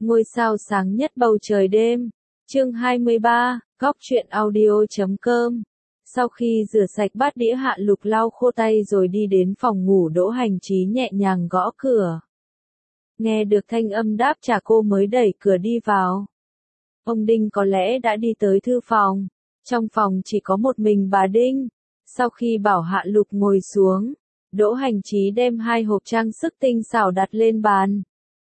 Ngôi sao sáng nhất bầu trời đêm. Chương 23, Góc truyện audio.com. Sau khi rửa sạch bát đĩa, Hạ Lục lau khô tay rồi đi đến phòng ngủ. Đỗ Hành Trí nhẹ nhàng gõ cửa. Nghe được thanh âm đáp trả, cô mới đẩy cửa đi vào. Ông Đinh có lẽ đã đi tới thư phòng. Trong phòng chỉ có một mình bà Đinh. Sau khi bảo Hạ Lục ngồi xuống, Đỗ Hành Trí đem 2 hộp trang sức tinh xảo đặt lên bàn.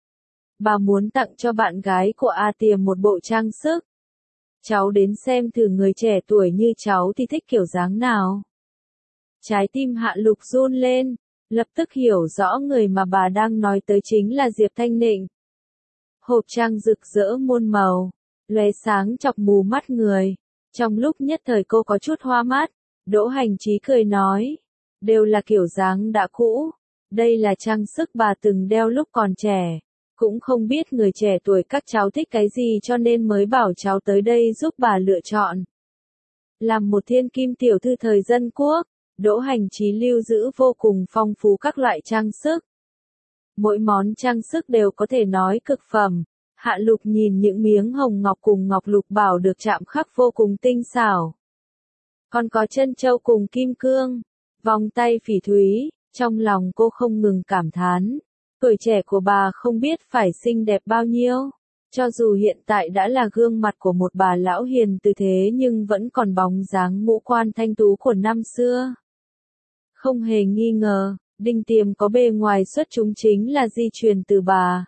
Bà muốn tặng cho bạn gái của A Tiềm một bộ trang sức. Cháu đến xem thử người trẻ tuổi như cháu thì thích kiểu dáng nào. Trái tim Hạ Lục run lên, lập tức hiểu rõ người mà bà đang nói tới chính là Diệp Thanh Nịnh. Hộp trang rực rỡ muôn màu, lóe sáng chọc mù mắt người. Trong lúc nhất thời cô có chút hoa mắt. Đỗ Hành Trí cười nói, đều là kiểu dáng đã cũ. Đây là trang sức bà từng đeo lúc còn trẻ. Cũng không biết người trẻ tuổi các cháu thích cái gì cho nên mới bảo cháu tới đây giúp bà lựa chọn. Làm một thiên kim tiểu thư thời dân quốc, Đỗ Hành Trí lưu giữ vô cùng phong phú các loại trang sức. Mỗi món trang sức đều có thể nói cực phẩm. Hạ Lục nhìn những miếng hồng ngọc cùng ngọc lục bảo được chạm khắc vô cùng tinh xảo. Còn có chân châu cùng kim cương, vòng tay phỉ thúy, trong lòng cô không ngừng cảm thán. Tuổi trẻ của bà không biết phải xinh đẹp bao nhiêu. Cho dù hiện tại đã là gương mặt của một bà lão hiền từ thế nhưng vẫn còn bóng dáng ngũ quan thanh tú của năm xưa. Không hề nghi ngờ, Đinh Tiềm có bề ngoài xuất chúng chính là di truyền từ bà.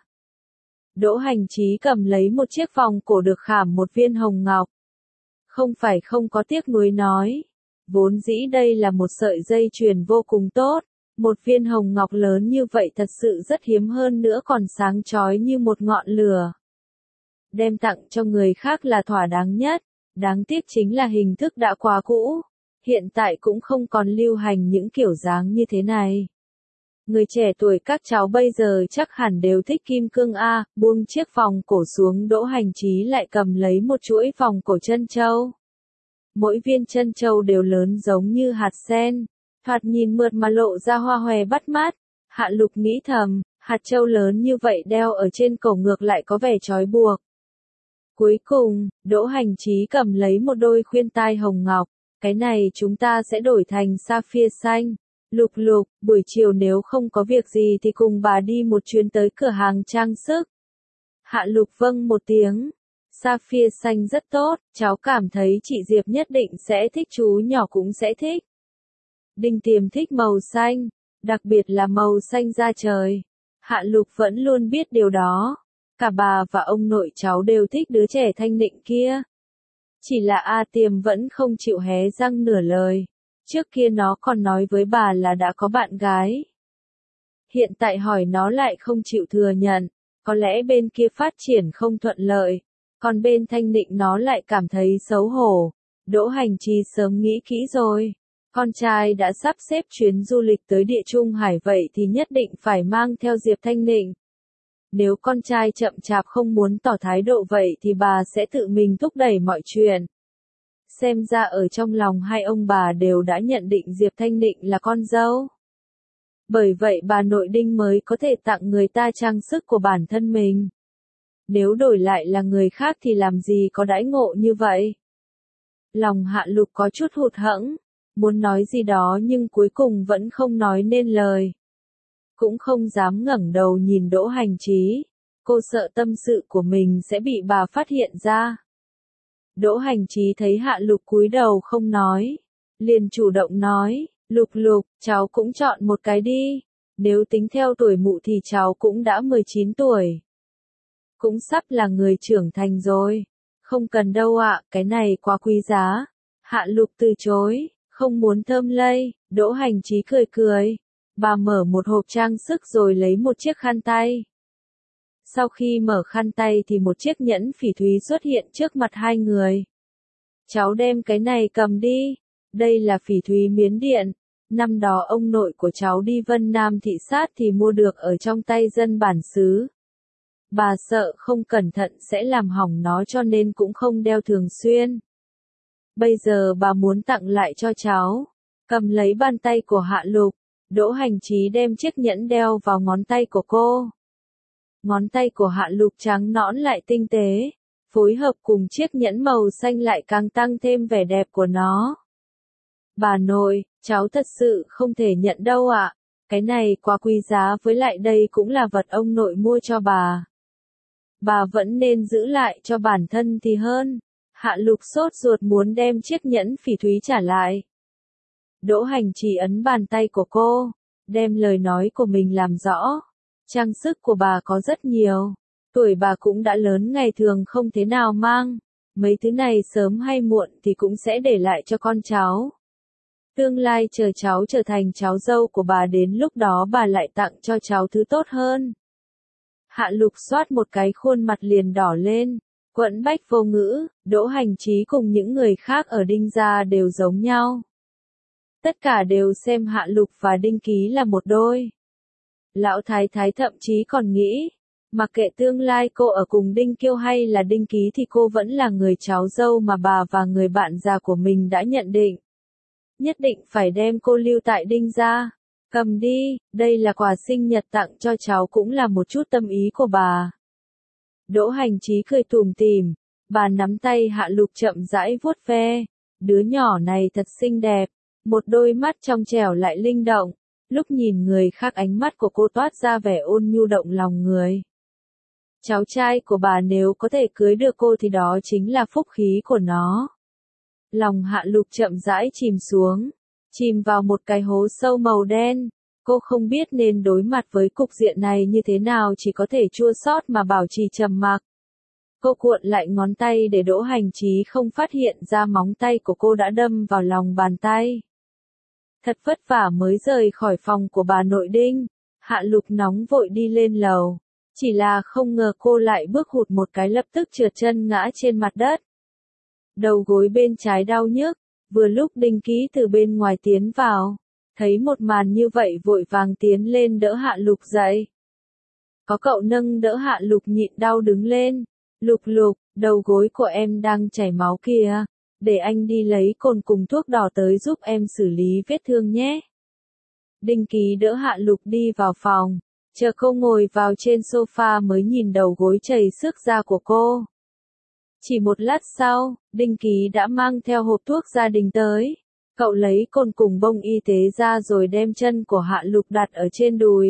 Đỗ Hành Trí cầm lấy một chiếc vòng cổ được khảm một viên hồng ngọc. Không phải không có tiếc nuối nói. Vốn dĩ đây là một sợi dây chuyền vô cùng tốt. Một viên hồng ngọc lớn như vậy thật sự rất hiếm, hơn nữa còn sáng chói như một ngọn lửa. Đem tặng cho người khác là thỏa đáng nhất. Đáng tiếc chính là hình thức đã quá cũ. Hiện tại cũng không còn lưu hành những kiểu dáng như thế này. Người trẻ tuổi các cháu bây giờ chắc hẳn đều thích kim cương a. Buông chiếc vòng cổ xuống, Đỗ Hành Trí lại cầm lấy một chuỗi vòng cổ chân châu. Mỗi viên chân châu đều lớn giống như hạt sen. Thoạt nhìn mượt mà lộ ra hoa hòe bắt mắt. Hạ Lục nghĩ thầm, hạt châu lớn như vậy đeo ở trên cổ ngược lại có vẻ trói buộc. Cuối cùng, Đỗ Hành Trí cầm lấy một đôi khuyên tai hồng ngọc. Cái này chúng ta sẽ đổi thành sapphire xanh. Lục Lục, buổi chiều nếu không có việc gì thì cùng bà đi một chuyến tới cửa hàng trang sức. Hạ Lục vâng một tiếng. Sapphire xanh rất tốt, cháu cảm thấy chị Diệp nhất định sẽ thích, chú nhỏ cũng sẽ thích. Đinh Tiềm thích màu xanh, đặc biệt là màu xanh da trời. Hạ Lục vẫn luôn biết điều đó. Cả bà và ông nội cháu đều thích đứa trẻ Thanh Nịnh kia. Chỉ là A Tiềm vẫn không chịu hé răng nửa lời. Trước kia nó còn nói với bà là đã có bạn gái. Hiện tại hỏi nó lại không chịu thừa nhận. Có lẽ bên kia phát triển không thuận lợi. Còn bên Thanh Nịnh nó lại cảm thấy xấu hổ. Đỗ Hành Trí sớm nghĩ kỹ rồi. Con trai đã sắp xếp chuyến du lịch tới Địa Trung Hải vậy thì nhất định phải mang theo Diệp Thanh Nịnh. Nếu con trai chậm chạp không muốn tỏ thái độ vậy thì bà sẽ tự mình thúc đẩy mọi chuyện. Xem ra ở trong lòng hai ông bà đều đã nhận định Diệp Thanh Nịnh là con dâu. Bởi vậy bà nội Đinh mới có thể tặng người ta trang sức của bản thân mình. Nếu đổi lại là người khác thì làm gì có đãi ngộ như vậy. Lòng Hạ Lục có chút hụt hẫng. Muốn nói gì đó nhưng cuối cùng vẫn không nói nên lời. Cũng không dám ngẩng đầu nhìn Đỗ Hành Trí. Cô sợ tâm sự của mình sẽ bị bà phát hiện ra. Đỗ Hành Trí thấy Hạ Lục cúi đầu không nói. Liền chủ động nói, Lục Lục, cháu cũng chọn một cái đi. Nếu tính theo tuổi mụ thì cháu cũng đã 19 tuổi. Cũng sắp là người trưởng thành rồi. Không cần đâu ạ, cái này quá quý giá. Hạ Lục từ chối. Không muốn thơm lây. Đỗ Hành Trí cười cười. Bà mở một hộp trang sức rồi lấy một chiếc khăn tay. Sau khi mở khăn tay thì một chiếc nhẫn phỉ thúy xuất hiện trước mặt hai người. Cháu đem cái này cầm đi. Đây là phỉ thúy Miến Điện. Năm đó ông nội của cháu đi Vân Nam thị sát thì mua được ở trong tay dân bản xứ. Bà sợ không cẩn thận sẽ làm hỏng nó cho nên cũng không đeo thường xuyên. Bây giờ bà muốn tặng lại cho cháu. Cầm lấy bàn tay của Hạ Lục. Đỗ Hành Trí đem chiếc nhẫn đeo vào ngón tay của cô. Ngón tay của Hạ Lục trắng nõn lại tinh tế, phối hợp cùng chiếc nhẫn màu xanh lại càng tăng thêm vẻ đẹp của nó. Bà nội, cháu thật sự không thể nhận đâu ạ. Cái này quá quý giá, với lại đây cũng là vật ông nội mua cho bà. Bà vẫn nên giữ lại cho bản thân thì hơn. Hạ Lục sốt ruột muốn đem chiếc nhẫn phỉ thúy trả lại. Đỗ Hành Trì ấn bàn tay của cô, đem lời nói của mình làm rõ. Trang sức của bà có rất nhiều. Tuổi bà cũng đã lớn, ngày thường không thế nào mang. Mấy thứ này sớm hay muộn thì cũng sẽ để lại cho con cháu. Tương lai chờ cháu trở thành cháu dâu của bà, đến lúc đó bà lại tặng cho cháu thứ tốt hơn. Hạ Lục xoát một cái khuôn mặt liền đỏ lên, quẫn bách vô ngữ. Đỗ Hành Trí cùng những người khác ở Đinh gia đều giống nhau. Tất cả đều xem Hạ Lục và Đinh Ký là một đôi. Lão Thái Thái thậm chí còn nghĩ, mặc kệ tương lai cô ở cùng Đinh Kiêu hay là Đinh Ký thì cô vẫn là người cháu dâu mà bà và người bạn già của mình đã nhận định. Nhất định phải đem cô lưu tại Đinh gia. Cầm đi, đây là quà sinh nhật tặng cho cháu, cũng là một chút tâm ý của bà. Đỗ Hành Trí cười tủm tỉm, bà nắm tay Hạ Lục chậm rãi vuốt ve. Đứa nhỏ này thật xinh đẹp, một đôi mắt trong trẻo lại linh động. Lúc nhìn người khác ánh mắt của cô toát ra vẻ ôn nhu động lòng người. Cháu trai của bà nếu có thể cưới được cô thì đó chính là phúc khí của nó. Lòng Hạ Lục chậm rãi chìm xuống, chìm vào một cái hố sâu màu đen. Cô không biết nên đối mặt với cục diện này như thế nào, chỉ có thể chua xót mà bảo trì trầm mặc. Cô cuộn lại ngón tay để Đỗ Hành Trí không phát hiện ra móng tay của cô đã đâm vào lòng bàn tay. Thật vất vả mới rời khỏi phòng của bà nội Đinh, Hạ Lục nóng vội đi lên lầu. Chỉ là không ngờ cô lại bước hụt một cái, lập tức trượt chân ngã trên mặt đất. Đầu gối bên trái đau nhức, vừa lúc Đinh Ký từ bên ngoài tiến vào. Thấy một màn như vậy vội vàng tiến lên đỡ Hạ Lục dậy. Có cậu nâng đỡ Hạ Lục nhịn đau đứng lên. Lục Lục, đầu gối của em đang chảy máu kìa. Để anh đi lấy cồn cùng thuốc đỏ tới giúp em xử lý vết thương nhé. Đinh Ký đỡ Hạ Lục đi vào phòng. Chờ cô ngồi vào trên sofa mới nhìn đầu gối chảy xước ra của cô. Chỉ một lát sau, Đinh Ký đã mang theo hộp thuốc gia đình tới. Cậu lấy cồn cùng bông y tế ra rồi đem chân của Hạ Lục đặt ở trên đùi.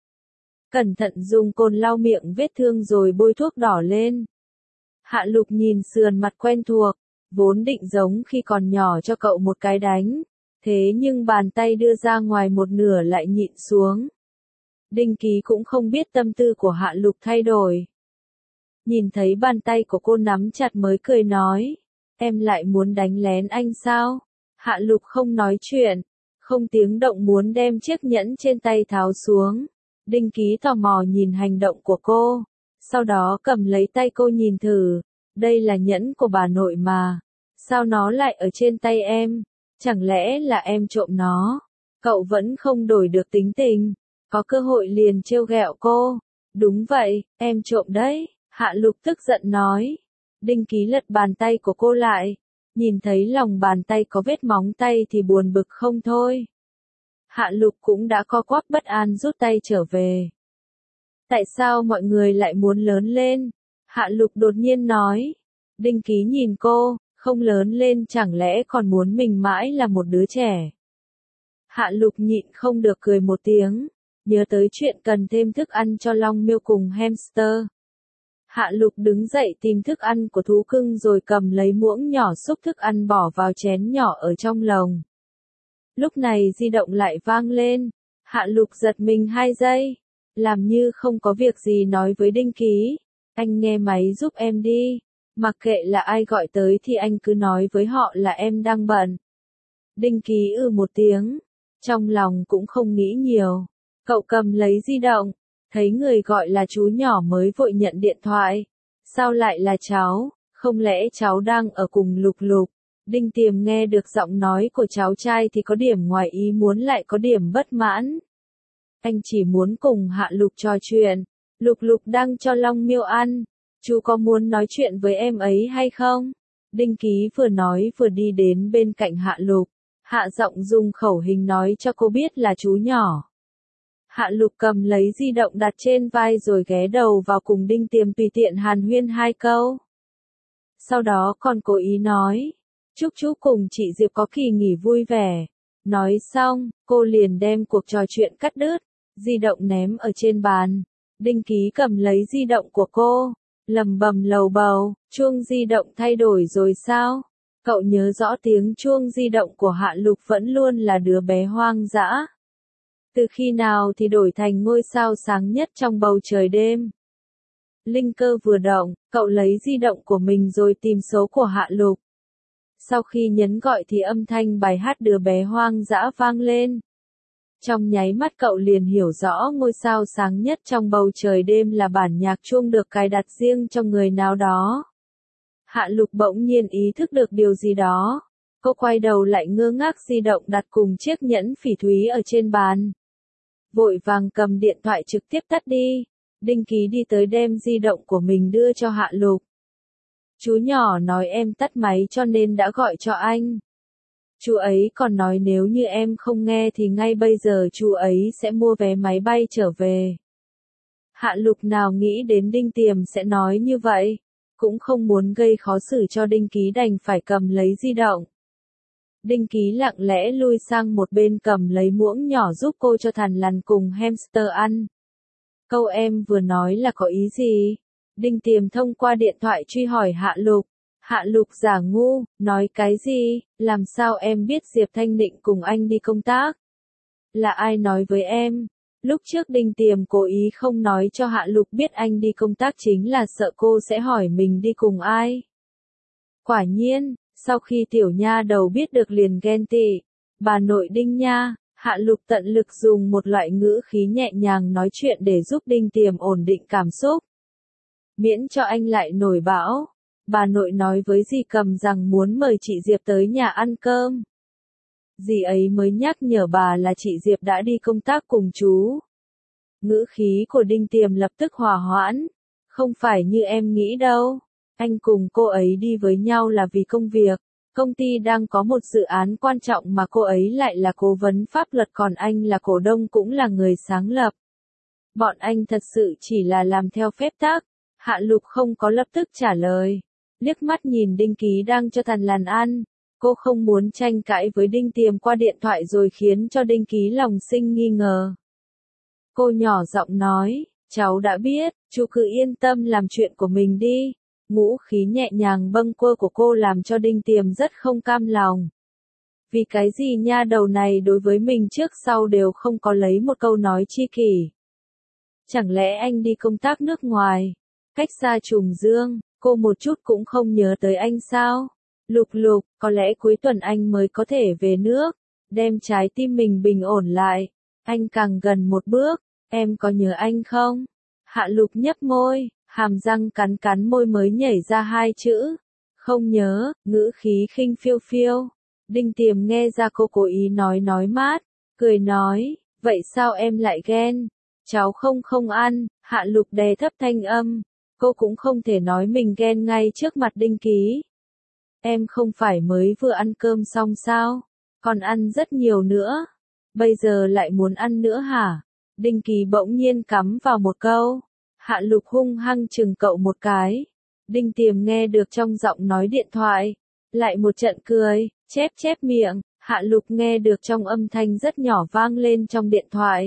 Cẩn thận dùng cồn lau miệng vết thương rồi bôi thuốc đỏ lên. Hạ Lục nhìn sườn mặt quen thuộc, vốn định giống khi còn nhỏ cho cậu một cái đánh. Thế nhưng bàn tay đưa ra ngoài một nửa lại nhịn xuống. Đinh Ký cũng không biết tâm tư của Hạ Lục thay đổi. Nhìn thấy bàn tay của cô nắm chặt mới cười nói, em lại muốn đánh lén anh sao? Hạ Lục không nói chuyện, không tiếng động muốn đem chiếc nhẫn trên tay tháo xuống. Đinh Ký tò mò nhìn hành động của cô, sau đó cầm lấy tay cô nhìn thử, đây là nhẫn của bà nội mà, sao nó lại ở trên tay em? Chẳng lẽ là em trộm nó? Cậu vẫn không đổi được tính tình, có cơ hội liền trêu ghẹo cô. Đúng vậy, em trộm đấy, Hạ Lục tức giận nói. Đinh Ký lật bàn tay của cô lại, nhìn thấy lòng bàn tay có vết móng tay thì buồn bực không thôi. Hạ Lục cũng đã co quắp bất an rút tay trở về. Tại sao mọi người lại muốn lớn lên? Hạ Lục đột nhiên nói. Đinh Ký nhìn cô, không lớn lên chẳng lẽ còn muốn mình mãi là một đứa trẻ? Hạ Lục nhịn không được cười một tiếng, nhớ tới chuyện cần thêm thức ăn cho long miêu cùng hamster. Hạ Lục đứng dậy tìm thức ăn của thú cưng rồi cầm lấy muỗng nhỏ xúc thức ăn bỏ vào chén nhỏ ở trong lồng. Lúc này di động lại vang lên, Hạ Lục giật mình 2 giây, làm như không có việc gì nói với Đinh Ký, anh nghe máy giúp em đi, mặc kệ là ai gọi tới thì anh cứ nói với họ là em đang bận. Đinh Ký một tiếng, trong lòng cũng không nghĩ nhiều, cậu cầm lấy di động, thấy người gọi là chú nhỏ mới vội nhận điện thoại, sao lại là cháu, không lẽ cháu đang ở cùng Lục Lục? Đinh Tiềm nghe được giọng nói của cháu trai thì có điểm ngoài ý muốn lại có điểm bất mãn. Anh chỉ muốn cùng Hạ Lục trò chuyện, Lục Lục đang cho long miêu ăn, chú có muốn nói chuyện với em ấy hay không? Đinh Ký vừa nói vừa đi đến bên cạnh Hạ Lục, hạ giọng dùng khẩu hình nói cho cô biết là chú nhỏ. Hạ Lục cầm lấy di động đặt trên vai rồi ghé đầu vào cùng Đinh Tiềm tùy tiện hàn huyên 2 câu. Sau đó còn cố ý nói, chúc chú cùng chị Diệp có kỳ nghỉ vui vẻ. Nói xong, cô liền đem cuộc trò chuyện cắt đứt, di động ném ở trên bàn. Đinh Ký cầm lấy di động của cô, lầm bầm lầu bầu, chuông di động thay đổi rồi sao? Cậu nhớ rõ tiếng chuông di động của Hạ Lục vẫn luôn là đứa bé hoang dã. Từ khi nào thì đổi thành ngôi sao sáng nhất trong bầu trời đêm? Linh cơ vừa động, cậu lấy di động của mình rồi tìm số của Hạ Lục. Sau khi nhấn gọi thì âm thanh bài hát đứa bé hoang dã vang lên. Trong nháy mắt cậu liền hiểu rõ ngôi sao sáng nhất trong bầu trời đêm là bản nhạc chuông được cài đặt riêng cho người nào đó. Hạ Lục bỗng nhiên ý thức được điều gì đó. Cô quay đầu lại ngơ ngác di động đặt cùng chiếc nhẫn phỉ thúy ở trên bàn. Vội vàng cầm điện thoại trực tiếp tắt đi. Đinh Ký đi tới đem di động của mình đưa cho Hạ Lục. Chú nhỏ nói em tắt máy cho nên đã gọi cho anh. Chú ấy còn nói nếu như em không nghe thì ngay bây giờ chú ấy sẽ mua vé máy bay trở về. Hạ Lục nào nghĩ đến Đinh Tiềm sẽ nói như vậy, cũng không muốn gây khó xử cho Đinh Ký đành phải cầm lấy di động. Đinh Ký lặng lẽ lui sang một bên cầm lấy muỗng nhỏ giúp cô cho thằn lằn cùng hamster ăn. Câu em vừa nói là có ý gì? Đinh Tiềm thông qua điện thoại truy hỏi Hạ Lục. Hạ Lục giả ngu, nói cái gì? Làm sao em biết Diệp Thanh Định cùng anh đi công tác? Là ai nói với em? Lúc trước Đinh Tiềm cố ý không nói cho Hạ Lục biết anh đi công tác chính là sợ cô sẽ hỏi mình đi cùng ai. Quả nhiên, sau khi tiểu nha đầu biết được liền ghen tị. Bà nội Đinh nha, Hạ Lục tận lực dùng một loại ngữ khí nhẹ nhàng nói chuyện để giúp Đinh Tiềm ổn định cảm xúc. Miễn cho anh lại nổi bão. Bà nội nói với dì Cầm rằng muốn mời chị Diệp tới nhà ăn cơm. Dì ấy mới nhắc nhở bà là chị Diệp đã đi công tác cùng chú. Ngữ khí của Đinh Tiềm lập tức hòa hoãn. Không phải như em nghĩ đâu. Anh cùng cô ấy đi với nhau là vì công việc. Công ty đang có một dự án quan trọng mà cô ấy lại là cố vấn pháp luật còn anh là cổ đông cũng là người sáng lập. Bọn anh thật sự chỉ là làm theo phép tắc. Hạ Lục không có lập tức trả lời. Liếc mắt nhìn Đinh Ký đang cho thằn lằn ăn. Cô không muốn tranh cãi với Đinh Tiềm qua điện thoại rồi khiến cho Đinh Ký lòng sinh nghi ngờ. Cô nhỏ giọng nói, cháu đã biết, chú cứ yên tâm làm chuyện của mình đi. Ngũ khí nhẹ nhàng bâng quơ của cô làm cho Đinh Tiềm rất không cam lòng. Vì cái gì nha đầu này đối với mình trước sau đều không có lấy một câu nói chi kỷ. Chẳng lẽ anh đi công tác nước ngoài, cách xa Trùng Dương, cô một chút cũng không nhớ tới anh sao? Lục Lục, có lẽ cuối tuần anh mới có thể về nước, đem trái tim mình bình ổn lại. Anh càng gần một bước, em có nhớ anh không? Hạ Lục nhấp môi, hàm răng cắn cắn môi mới nhảy ra 2 chữ. Không nhớ, ngữ khí khinh phiêu phiêu. Đinh Tiềm nghe ra cô cố ý nói mát, cười nói, vậy sao em lại ghen? Cháu không ăn, Hạ Lục đè thấp thanh âm. Cô cũng không thể nói mình ghen ngay trước mặt Đinh Ký. Em không phải mới vừa ăn cơm xong sao? Còn ăn rất nhiều nữa. Bây giờ lại muốn ăn nữa hả? Đinh Ký bỗng nhiên cắm vào một câu. Hạ Lục hung hăng chừng cậu một cái. Đinh Tiềm nghe được trong giọng nói điện thoại. Lại một trận cười, chép miệng. Hạ Lục nghe được trong âm thanh rất nhỏ vang lên trong điện thoại.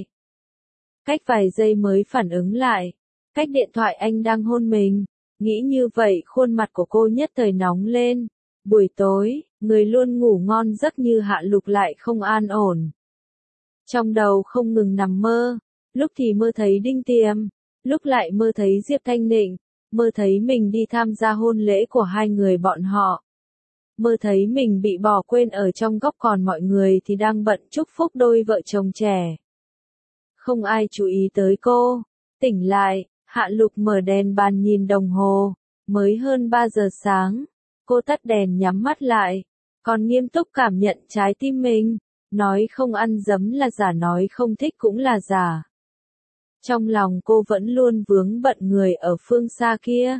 Cách vài giây mới phản ứng lại. Cách điện thoại anh đang hôn mình. Nghĩ như vậy khuôn mặt của cô nhất thời nóng lên. Buổi tối, người luôn ngủ ngon giấc như Hạ Lục lại không an ổn. Trong đầu không ngừng nằm mơ. Lúc thì mơ thấy Đinh Tiềm. Lúc lại mơ thấy Diệp Thanh Định. Mơ thấy mình đi tham gia hôn lễ của hai người bọn họ. Mơ thấy mình bị bỏ quên ở trong góc còn mọi người thì đang bận chúc phúc đôi vợ chồng trẻ. Không ai chú ý tới cô. Tỉnh lại, Hạ Lục mở đèn bàn nhìn đồng hồ. Mới hơn 3 giờ sáng. Cô tắt đèn nhắm mắt lại. Còn nghiêm túc cảm nhận trái tim mình. Nói không ăn dấm là giả, nói không thích cũng là giả. Trong lòng cô vẫn luôn vướng bận người ở phương xa kia.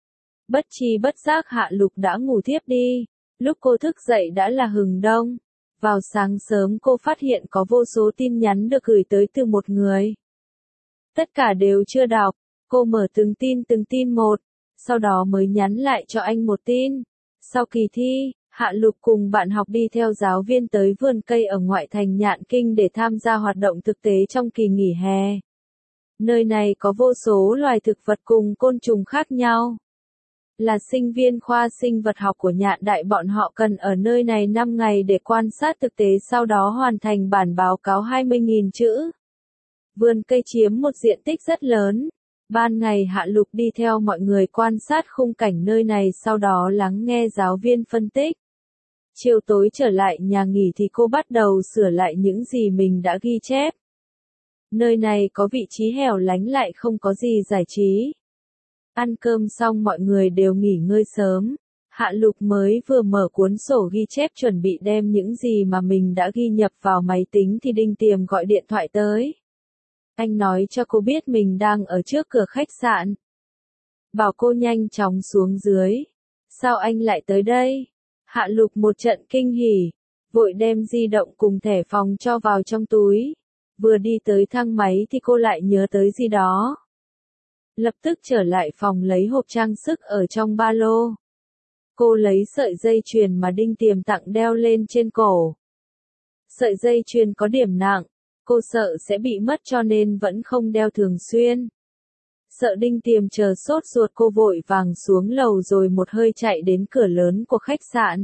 Bất tri bất giác Hạ Lục đã ngủ thiếp đi. Lúc cô thức dậy đã là hừng đông. Vào sáng sớm cô phát hiện có vô số tin nhắn được gửi tới từ một người. Tất cả đều chưa đọc, cô mở từng tin một, sau đó mới nhắn lại cho anh một tin. Sau kỳ thi, Hạ Lục cùng bạn học đi theo giáo viên tới vườn cây ở ngoại thành Nhạn Kinh để tham gia hoạt động thực tế trong kỳ nghỉ hè. Nơi này có vô số loài thực vật cùng côn trùng khác nhau. Là sinh viên khoa sinh vật học của Nhạn Đại, bọn họ cần ở nơi này 5 ngày để quan sát thực tế, sau đó hoàn thành bản báo cáo 20.000 chữ. Vườn cây chiếm một diện tích rất lớn. Ban ngày Hạ Lục đi theo mọi người quan sát khung cảnh nơi này, sau đó lắng nghe giáo viên phân tích. Chiều tối trở lại nhà nghỉ thì cô bắt đầu sửa lại những gì mình đã ghi chép. Nơi này có vị trí hẻo lánh lại không có gì giải trí. Ăn cơm xong mọi người đều nghỉ ngơi sớm. Hạ Lục mới vừa mở cuốn sổ ghi chép chuẩn bị đem những gì mà mình đã ghi nhập vào máy tính thì Đinh Tiềm gọi điện thoại tới. Anh nói cho cô biết mình đang ở trước cửa khách sạn. Bảo cô nhanh chóng xuống dưới. Sao anh lại tới đây? Hạ Lục một trận kinh hỉ, vội đem di động cùng thẻ phòng cho vào trong túi. Vừa đi tới thang máy thì cô lại nhớ tới gì đó. Lập tức trở lại phòng lấy hộp trang sức ở trong ba lô. Cô lấy sợi dây chuyền mà Đinh Tiềm tặng đeo lên trên cổ. Sợi dây chuyền có điểm nặng, cô sợ sẽ bị mất cho nên vẫn không đeo thường xuyên. Sợ Đinh Tiềm chờ sốt ruột, cô vội vàng xuống lầu rồi một hơi chạy đến cửa lớn của khách sạn.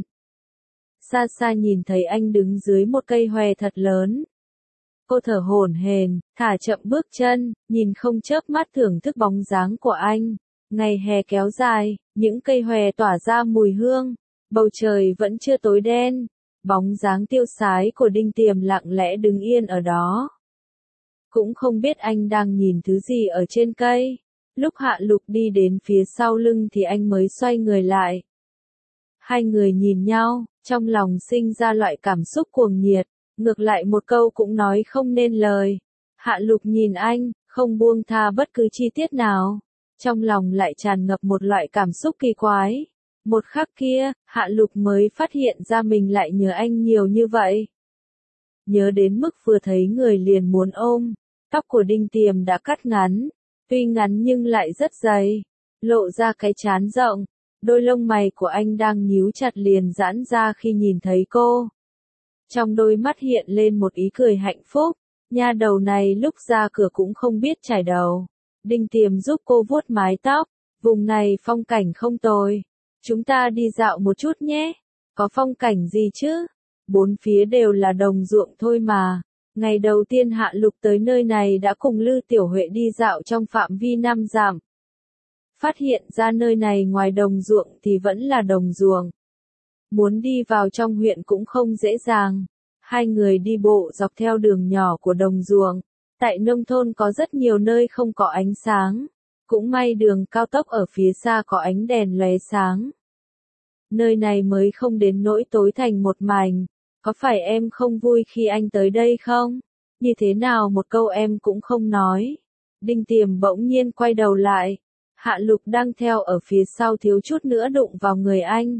Xa xa nhìn thấy anh đứng dưới một cây hòe thật lớn. Cô thở hổn hển, thả chậm bước chân, nhìn không chớp mắt thưởng thức bóng dáng của anh. Ngày hè kéo dài, những cây hòe tỏa ra mùi hương, bầu trời vẫn chưa tối đen. Bóng dáng tiêu sái của Đinh Tiềm lặng lẽ đứng yên ở đó. Cũng không biết anh đang nhìn thứ gì ở trên cây. Lúc Hạ Lục đi đến phía sau lưng thì anh mới xoay người lại. Hai người nhìn nhau, trong lòng sinh ra loại cảm xúc cuồng nhiệt, ngược lại một câu cũng nói không nên lời. Hạ Lục nhìn anh, không buông tha bất cứ chi tiết nào. Trong lòng lại tràn ngập một loại cảm xúc kỳ quái. Một khắc kia, Hạ Lục mới phát hiện ra mình lại nhớ anh nhiều như vậy. Nhớ đến mức vừa thấy người liền muốn ôm. Tóc của Đinh Tiềm đã cắt ngắn, tuy ngắn nhưng lại rất dày, lộ ra cái trán rộng. Đôi lông mày của anh đang nhíu chặt liền giãn ra khi nhìn thấy cô. Trong đôi mắt hiện lên một ý cười hạnh phúc. Nha đầu này lúc ra cửa cũng không biết chải đầu. Đinh Tiềm giúp cô vuốt mái tóc. Vùng này phong cảnh không tồi. Chúng ta đi dạo một chút nhé. Có phong cảnh gì chứ? Bốn phía đều là đồng ruộng thôi mà. Ngày đầu tiên Hạ Lục tới nơi này đã cùng Lư Tiểu Huệ đi dạo trong phạm vi 5 dặm. Phát hiện ra nơi này ngoài đồng ruộng thì vẫn là đồng ruộng. Muốn đi vào trong huyện cũng không dễ dàng. Hai người đi bộ dọc theo đường nhỏ của đồng ruộng. Tại nông thôn có rất nhiều nơi không có ánh sáng. Cũng may đường cao tốc ở phía xa có ánh đèn lóe sáng. Nơi này mới không đến nỗi tối thành một mảnh. Có phải em không vui khi anh tới đây không? Như thế nào một câu em cũng không nói. Đinh Tiềm bỗng nhiên quay đầu lại. Hạ Lục đang theo ở phía sau thiếu chút nữa đụng vào người anh.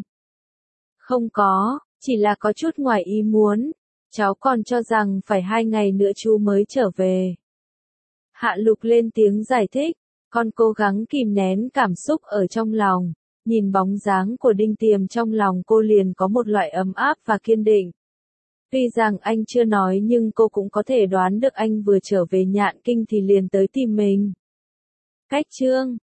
Không có, chỉ là có chút ngoài ý muốn. Cháu còn cho rằng phải 2 ngày nữa chú mới trở về. Hạ Lục lên tiếng giải thích. Con cố gắng kìm nén cảm xúc ở trong lòng. Nhìn bóng dáng của Đinh Tiềm trong lòng cô liền có một loại ấm áp và kiên định. Tuy rằng anh chưa nói nhưng cô cũng có thể đoán được anh vừa trở về Nhạn Kinh thì liền tới tìm mình. Cách chương